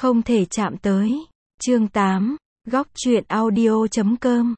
Không thể chạm tới. Chương 8. Góc truyện audio.com.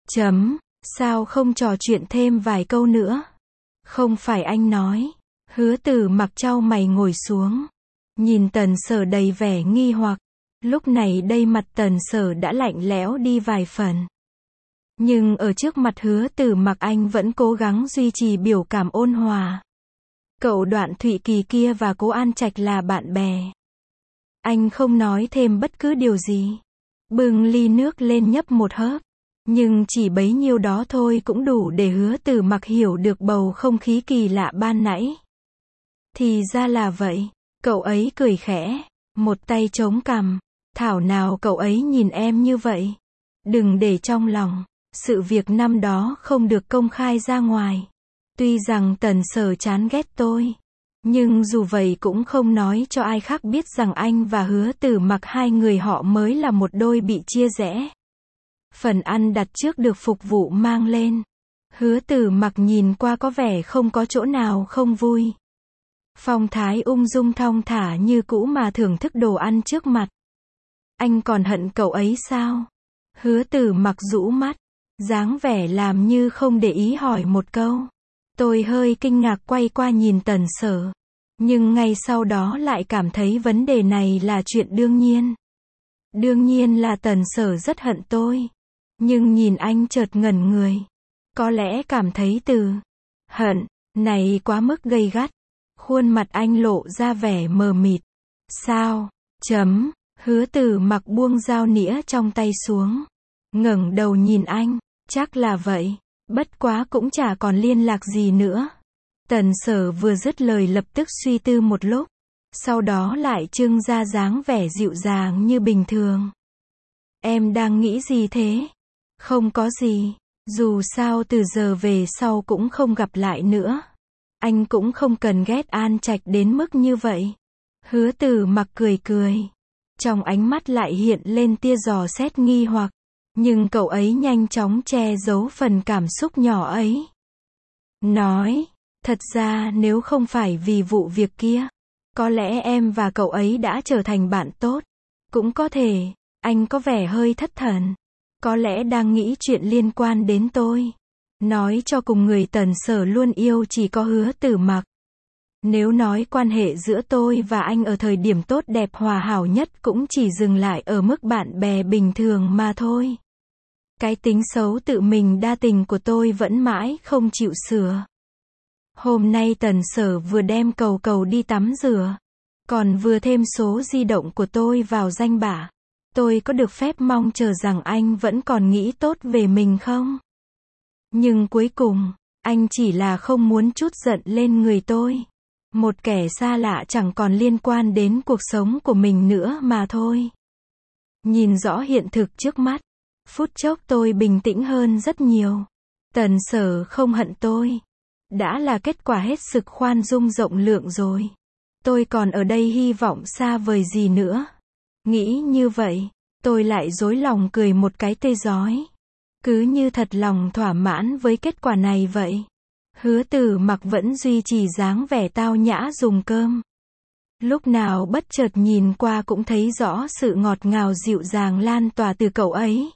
Sao không trò chuyện thêm vài câu nữa? Không phải anh nói. Hứa Tử Mặc chau mày ngồi xuống. Nhìn Tần Sở đầy vẻ nghi hoặc. Lúc này đây mặt Tần Sở đã lạnh lẽo đi vài phần. Nhưng ở trước mặt Hứa Tử Mặc anh vẫn cố gắng duy trì biểu cảm ôn hòa. Cậu Đoạn Thụy Kỳ kia và Cố An Trạch là bạn bè. Anh không nói thêm bất cứ điều gì. Bưng ly nước lên nhấp một hớp. Nhưng chỉ bấy nhiêu đó thôi cũng đủ để Hứa Tử Mặc hiểu được bầu không khí kỳ lạ ban nãy. Thì ra là vậy. Cậu ấy cười khẽ. Một tay chống cằm. Thảo nào cậu ấy nhìn em như vậy. Đừng để trong lòng. Sự việc năm đó không được công khai ra ngoài. Tuy rằng Tần Sở chán ghét tôi. Nhưng dù vậy cũng không nói cho ai khác biết rằng anh và Hứa Tử Mặc hai người họ mới là một đôi bị chia rẽ. Phần ăn đặt trước được phục vụ mang lên. Hứa Tử Mặc nhìn qua có vẻ không có chỗ nào không vui. Phong thái ung dung thong thả như cũ mà thưởng thức đồ ăn trước mặt. Anh còn hận cậu ấy sao? Hứa Tử Mặc rũ mắt, dáng vẻ làm như không để ý hỏi một câu. Tôi hơi kinh ngạc quay qua nhìn Tần Sở. Nhưng ngay sau đó lại cảm thấy vấn đề này là chuyện đương nhiên. Đương nhiên là Tần Sở rất hận tôi. Nhưng nhìn anh chợt ngẩn người. Có lẽ cảm thấy từ hận này quá mức gay gắt. Khuôn mặt anh lộ ra vẻ mờ mịt. Sao? Hứa Tử Mặc buông dao nĩa trong tay xuống. Ngẩng đầu nhìn anh. Chắc là vậy. Bất quá cũng chả còn liên lạc gì nữa. Tần Sở vừa dứt lời lập tức suy tư một lúc. Sau đó lại trưng ra dáng vẻ dịu dàng như bình thường. Em đang nghĩ gì thế? Không có gì. Dù sao từ giờ về sau cũng không gặp lại nữa. Anh cũng không cần ghét An Trạch đến mức như vậy. Hứa Tử Mặc cười cười. Trong ánh mắt lại hiện lên tia dò xét nghi hoặc. Nhưng cậu ấy nhanh chóng che giấu phần cảm xúc nhỏ ấy. Nói, thật ra nếu không phải vì vụ việc kia, có lẽ em và cậu ấy đã trở thành bạn tốt. Cũng có thể, anh có vẻ hơi thất thần. Có lẽ đang nghĩ chuyện liên quan đến tôi. Nói cho cùng người Tần Sở luôn yêu chỉ có Hứa Tử Mặc. Nếu nói quan hệ giữa tôi và anh ở thời điểm tốt đẹp hòa hảo nhất cũng chỉ dừng lại ở mức bạn bè bình thường mà thôi. Cái tính xấu tự mình đa tình của tôi vẫn mãi không chịu sửa. Hôm nay Tần Sở vừa đem cầu cầu đi tắm rửa. Còn vừa thêm số di động của tôi vào danh bạ. Tôi có được phép mong chờ rằng anh vẫn còn nghĩ tốt về mình không? Nhưng cuối cùng, anh chỉ là không muốn trút giận lên người tôi. Một kẻ xa lạ chẳng còn liên quan đến cuộc sống của mình nữa mà thôi. Nhìn rõ hiện thực trước mắt. Phút chốc tôi bình tĩnh hơn rất nhiều. Tần Sở không hận tôi. Đã là kết quả hết sức khoan dung rộng lượng rồi. Tôi còn ở đây hy vọng xa vời gì nữa. Nghĩ như vậy, tôi lại dối lòng cười một cái tê rói. Cứ như thật lòng thỏa mãn với kết quả này vậy. Hứa Tử Mặc vẫn duy trì dáng vẻ tao nhã dùng cơm. Lúc nào bất chợt nhìn qua cũng thấy rõ sự ngọt ngào dịu dàng lan tỏa từ cậu ấy.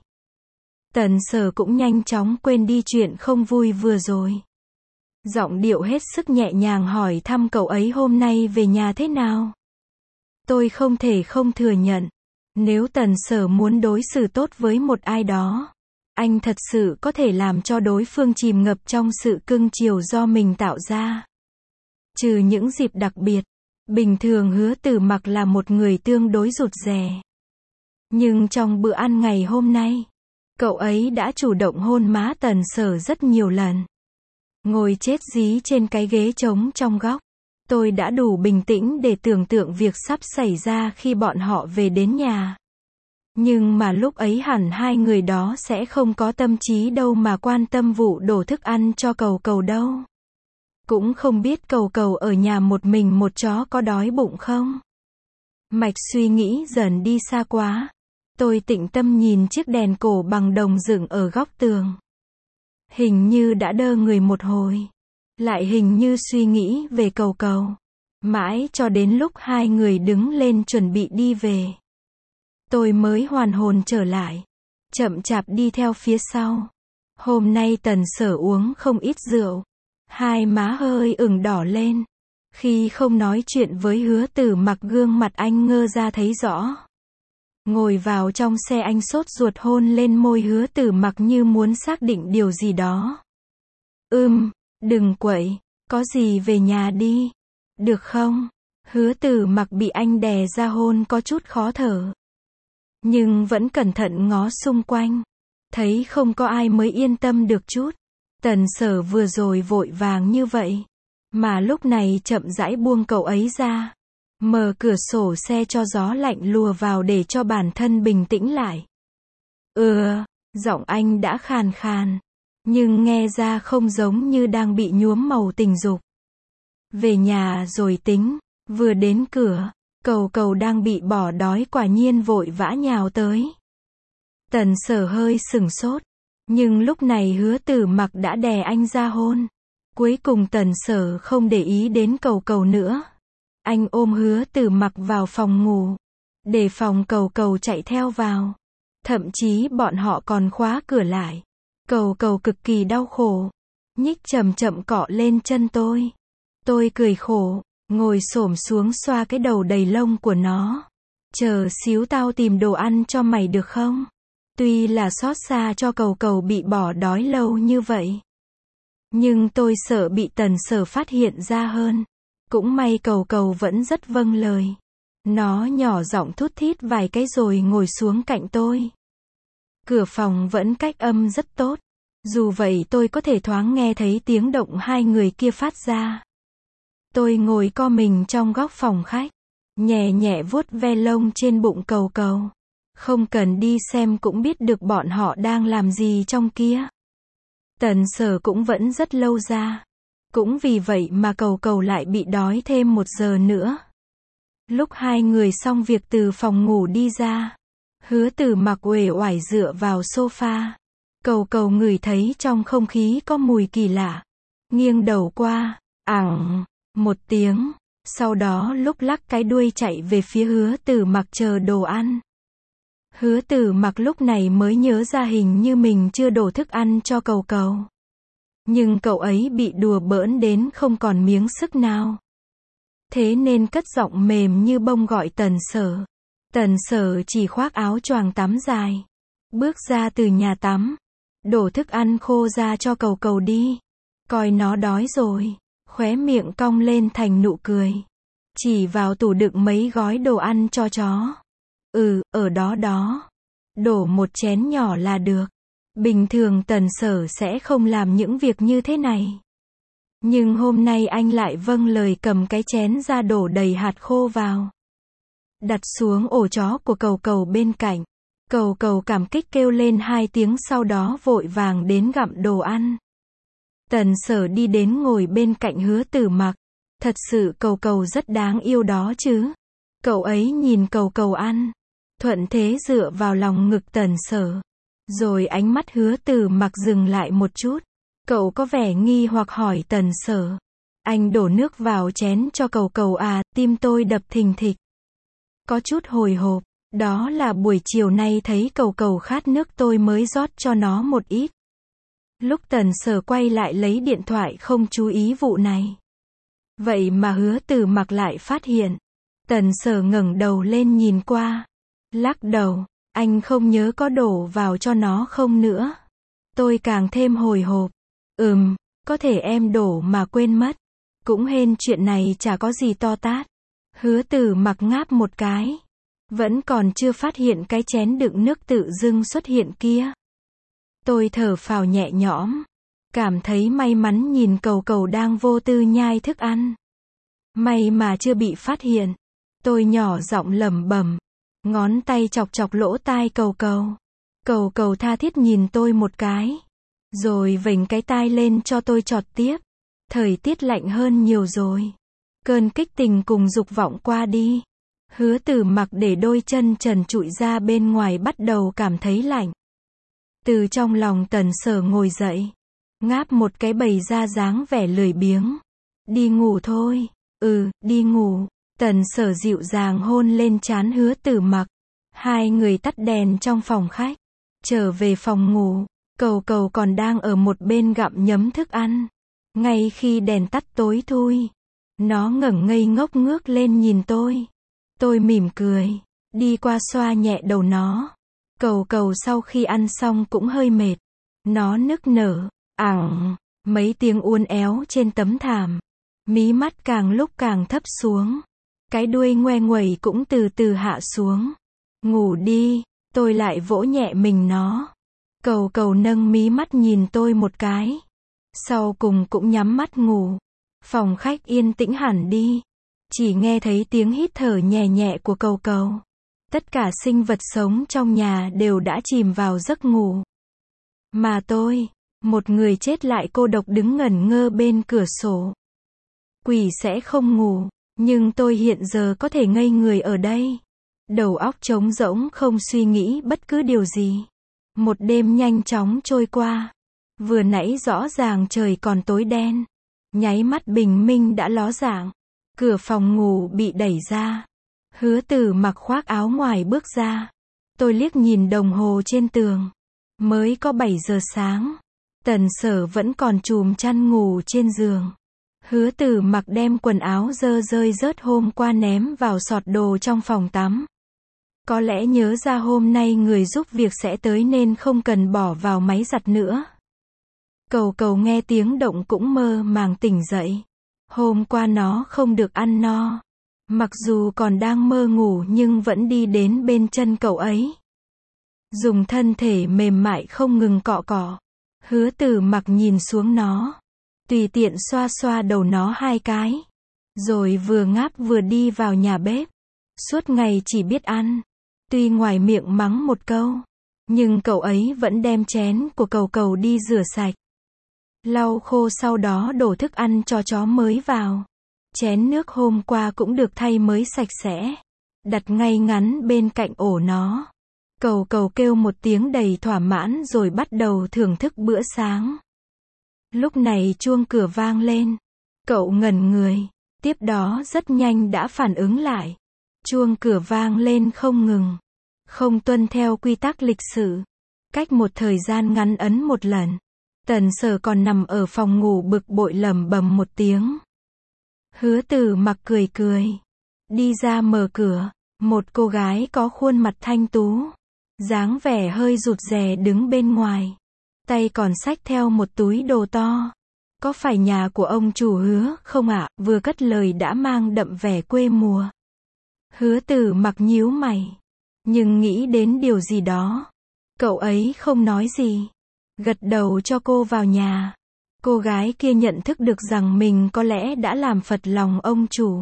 Tần Sở cũng nhanh chóng quên đi chuyện không vui vừa rồi. Giọng điệu hết sức nhẹ nhàng hỏi thăm cậu ấy hôm nay về nhà thế nào. Tôi không thể không thừa nhận. Nếu Tần Sở muốn đối xử tốt với một ai đó, anh thật sự có thể làm cho đối phương chìm ngập trong sự cưng chiều do mình tạo ra. Trừ những dịp đặc biệt, bình thường Hứa Tử Mặc là một người tương đối rụt rè. Nhưng trong bữa ăn ngày hôm nay, cậu ấy đã chủ động hôn má Tần Sở rất nhiều lần. Ngồi chết dí trên cái ghế trống trong góc. Tôi đã đủ bình tĩnh để tưởng tượng việc sắp xảy ra khi bọn họ về đến nhà. Nhưng mà lúc ấy hẳn hai người đó sẽ không có tâm trí đâu mà quan tâm vụ đổ thức ăn cho cầu cầu đâu. Cũng không biết cầu cầu ở nhà một mình một chó có đói bụng không. Mạch suy nghĩ dần đi xa quá. Tôi tĩnh tâm nhìn chiếc đèn cổ bằng đồng dựng ở góc tường. Hình như đã đơ người một hồi. Lại hình như suy nghĩ về cầu cầu. Mãi cho đến lúc hai người đứng lên chuẩn bị đi về. Tôi mới hoàn hồn trở lại. Chậm chạp đi theo phía sau. Hôm nay Tần Sở uống không ít rượu. Hai má hơi ửng đỏ lên. Khi không nói chuyện với Hứa Tử Mặc, gương mặt anh ngơ ra thấy rõ. Ngồi vào trong xe, anh sốt ruột hôn lên môi Hứa Tử Mặc như muốn xác định điều gì đó. Đừng quậy, có gì về nhà đi. Được không? Hứa Tử Mặc bị anh đè ra hôn có chút khó thở. Nhưng vẫn cẩn thận ngó xung quanh. Thấy không có ai mới yên tâm được chút. Tần Sở vừa rồi vội vàng như vậy. Mà lúc này chậm rãi buông cậu ấy ra. Mở cửa sổ xe cho gió lạnh lùa vào để cho bản thân bình tĩnh lại. Giọng anh đã khàn khàn. Nhưng nghe ra không giống như đang bị nhuốm màu tình dục. Về nhà rồi tính. Vừa đến cửa, Cầu Cầu đang bị bỏ đói quả nhiên vội vã nhào tới. Tần Sở hơi sửng sốt. Nhưng lúc này Hứa Tử Mặc đã đè anh ra hôn. Cuối cùng Tần Sở không để ý đến Cầu Cầu nữa. Anh ôm Hứa Tử Mặc vào phòng ngủ. Để phòng Cầu Cầu chạy theo vào. Thậm chí bọn họ còn khóa cửa lại. Cầu Cầu cực kỳ đau khổ. Nhích chậm chậm cọ lên chân tôi. Tôi cười khổ. Ngồi xổm xuống xoa cái đầu đầy lông của nó. Chờ xíu tao tìm đồ ăn cho mày được không? Tuy là xót xa cho Cầu Cầu bị bỏ đói lâu như vậy. Nhưng tôi sợ bị Tần Sở phát hiện ra hơn. Cũng may Cầu Cầu vẫn rất vâng lời. Nó nhỏ giọng thút thít vài cái rồi ngồi xuống cạnh tôi. Cửa phòng vẫn cách âm rất tốt. Dù vậy tôi có thể thoáng nghe thấy tiếng động hai người kia phát ra. Tôi ngồi co mình trong góc phòng khách. Nhẹ nhẹ vuốt ve lông trên bụng Cầu Cầu. Không cần đi xem cũng biết được bọn họ đang làm gì trong kia. Tần Sở cũng vẫn rất lâu ra. Cũng vì vậy mà Cầu Cầu lại bị đói thêm 1 giờ nữa. Lúc hai người xong việc từ phòng ngủ đi ra. Hứa Tử Mặc uể oải dựa vào sofa. Cầu Cầu ngửi thấy trong không khí có mùi kỳ lạ. Nghiêng đầu qua, một tiếng. Sau đó lúc lắc cái đuôi chạy về phía Hứa Tử Mặc chờ đồ ăn. Hứa Tử Mặc lúc này mới nhớ ra hình như mình chưa đổ thức ăn cho Cầu Cầu. Nhưng cậu ấy bị đùa bỡn đến không còn miếng sức nào. Thế nên cất giọng mềm như bông gọi Tần Sở. Tần Sở chỉ khoác áo choàng tắm dài. Bước ra từ nhà tắm. Đổ thức ăn khô ra cho Cầu Cầu đi. Coi nó đói rồi. Khóe miệng cong lên thành nụ cười. Chỉ vào tủ đựng mấy gói đồ ăn cho chó. Ở đó. Đổ 1 chén nhỏ là được. Bình thường Tần Sở sẽ không làm những việc như thế này. Nhưng hôm nay anh lại vâng lời cầm cái chén ra đổ đầy hạt khô vào. Đặt xuống ổ chó của Cầu Cầu bên cạnh. Cầu Cầu cảm kích kêu lên 2 tiếng, sau đó vội vàng đến gặm đồ ăn. Tần Sở đi đến ngồi bên cạnh Hứa Tử Mặc. Thật sự Cầu Cầu rất đáng yêu đó chứ. Cậu ấy nhìn Cầu Cầu ăn. Thuận thế dựa vào lòng ngực Tần Sở. Rồi ánh mắt Hứa Tử Mặc dừng lại một chút. Cậu có vẻ nghi hoặc hỏi Tần Sở. Anh đổ nước vào chén cho Cầu Cầu à? Tim tôi đập thình thịch. Có chút hồi hộp. Đó là buổi chiều nay thấy Cầu Cầu khát nước tôi mới rót cho nó một ít. Lúc Tần Sở quay lại lấy điện thoại không chú ý vụ này. Vậy mà Hứa Tử Mặc lại phát hiện. Tần Sở ngẩng đầu lên nhìn qua. Lắc đầu. Anh không nhớ có đổ vào cho nó không nữa. Tôi càng thêm hồi hộp. Có thể em đổ mà quên mất. Cũng hên chuyện này chả có gì to tát. Hứa Tử Mặc ngáp một cái. Vẫn còn chưa phát hiện cái chén đựng nước tự dưng xuất hiện kia. Tôi thở phào nhẹ nhõm. Cảm thấy may mắn nhìn Cầu Cầu đang vô tư nhai thức ăn. May mà chưa bị phát hiện. Tôi nhỏ giọng lẩm bẩm. Ngón tay chọc chọc lỗ tai Cầu Cầu. Cầu Cầu tha thiết nhìn tôi một cái. Rồi vểnh cái tai lên cho tôi chọt tiếp. Thời tiết lạnh hơn nhiều rồi. Cơn kích tình cùng dục vọng qua đi. Hứa Tử Mặc để đôi chân trần trụi ra bên ngoài bắt đầu cảm thấy lạnh. Từ trong lòng Tần Sở ngồi dậy. Ngáp một cái bày ra dáng vẻ lười biếng. Đi ngủ thôi. Đi ngủ. Tần Sở dịu dàng hôn lên trán Hứa Tử Mặc. Hai người tắt đèn trong phòng khách. Trở về phòng ngủ, Cầu Cầu còn đang ở một bên gặm nhấm thức ăn. Ngay khi đèn tắt tối thui, nó ngẩng ngây ngốc ngước lên nhìn tôi. Tôi mỉm cười, đi qua xoa nhẹ đầu nó. Cầu Cầu sau khi ăn xong cũng hơi mệt. Nó nức nở, mấy tiếng uốn éo trên tấm thảm. Mí mắt càng lúc càng thấp xuống. Cái đuôi ngoe nguẩy cũng từ từ hạ xuống. Ngủ đi, tôi lại vỗ nhẹ mình nó. Cầu Cầu nâng mí mắt nhìn tôi một cái. Sau cùng cũng nhắm mắt ngủ. Phòng khách yên tĩnh hẳn đi. Chỉ nghe thấy tiếng hít thở nhẹ nhẹ của Cầu Cầu. Tất cả sinh vật sống trong nhà đều đã chìm vào giấc ngủ. Mà tôi, một người chết lại cô độc đứng ngẩn ngơ bên cửa sổ. Quỷ sẽ không ngủ, nhưng tôi hiện giờ có thể ngây người ở đây. Đầu óc trống rỗng không suy nghĩ bất cứ điều gì. Một đêm nhanh chóng trôi qua. Vừa nãy rõ ràng trời còn tối đen. Nháy mắt bình minh đã ló dạng. Cửa phòng ngủ bị đẩy ra. Hứa Từ mặc khoác áo ngoài bước ra. Tôi liếc nhìn đồng hồ trên tường. Mới có 7 giờ sáng. Tần Sở vẫn còn chùm chăn ngủ trên giường. Hứa Từ mặc đem quần áo rơi rớt hôm qua ném vào sọt đồ trong phòng tắm. Có lẽ nhớ ra hôm nay người giúp việc sẽ tới nên không cần bỏ vào máy giặt nữa. Cầu Cầu nghe tiếng động cũng mơ màng tỉnh dậy. Hôm qua nó không được ăn no. Mặc dù còn đang mơ ngủ nhưng vẫn đi đến bên chân cậu ấy. Dùng thân thể mềm mại không ngừng cọ cọ. Hứa Từ mặc nhìn xuống nó. Tùy tiện xoa xoa đầu nó 2 cái. Rồi vừa ngáp vừa đi vào nhà bếp. Suốt ngày chỉ biết ăn. Tuy ngoài miệng mắng một câu. Nhưng cậu ấy vẫn đem chén của Cầu Cầu đi rửa sạch. Lau khô sau đó đổ thức ăn cho chó mới vào. Chén nước hôm qua cũng được thay mới sạch sẽ. Đặt ngay ngắn bên cạnh ổ nó. Cầu Cầu kêu một tiếng đầy thỏa mãn rồi bắt đầu thưởng thức bữa sáng. Lúc này chuông cửa vang lên. Cậu ngẩn người. Tiếp đó rất nhanh đã phản ứng lại. Chuông cửa vang lên không ngừng. Không tuân theo quy tắc lịch sự. Cách một thời gian ngắn ấn một lần. Tần Sở còn nằm ở phòng ngủ bực bội lẩm bẩm một tiếng. Hứa Từ mặc cười cười. Đi ra mở cửa. Một cô gái có khuôn mặt thanh tú. Dáng vẻ hơi rụt rè đứng bên ngoài. Tay còn xách theo một túi đồ to. Có phải nhà của ông chủ Hứa không ạ? Vừa cất lời đã mang đậm vẻ quê mùa. Hứa Từ mặc nhíu mày. Nhưng nghĩ đến điều gì đó. Cậu ấy không nói gì. Gật đầu cho cô vào nhà. Cô gái kia nhận thức được rằng mình có lẽ đã làm phật lòng ông chủ.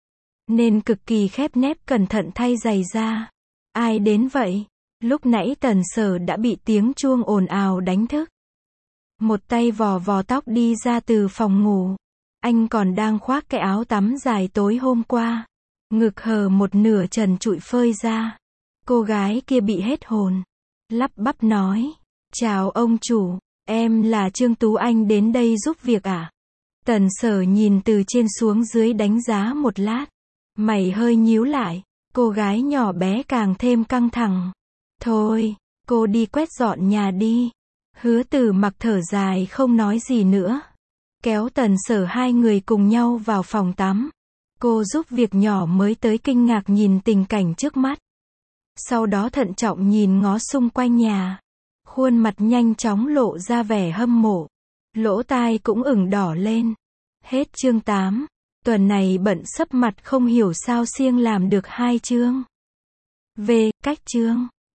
Nên cực kỳ khép nép cẩn thận thay giày ra. Ai đến vậy? Lúc nãy Tần Sở đã bị tiếng chuông ồn ào đánh thức. Một tay vò vò tóc đi ra từ phòng ngủ. Anh còn đang khoác cái áo tắm dài tối hôm qua. Ngực hở một nửa trần trụi phơi ra. Cô gái kia bị hết hồn. Lắp bắp nói. Chào ông chủ, em là Trương Tú Anh đến đây giúp việc à? Tần Sở nhìn từ trên xuống dưới đánh giá một lát. Mày hơi nhíu lại. Cô gái nhỏ bé càng thêm căng thẳng. Thôi, cô đi quét dọn nhà đi. Hứa Từ mặc thở dài không nói gì nữa. Kéo Tần Sở hai người cùng nhau vào phòng tắm. Cô giúp việc nhỏ mới tới kinh ngạc nhìn tình cảnh trước mắt. Sau đó thận trọng nhìn ngó xung quanh nhà. Khuôn mặt nhanh chóng lộ ra vẻ hâm mộ. Lỗ tai cũng ửng đỏ lên. Hết chương 8. Tuần này bận sấp mặt không hiểu sao siêng làm được 2 chương. Về, cách chương.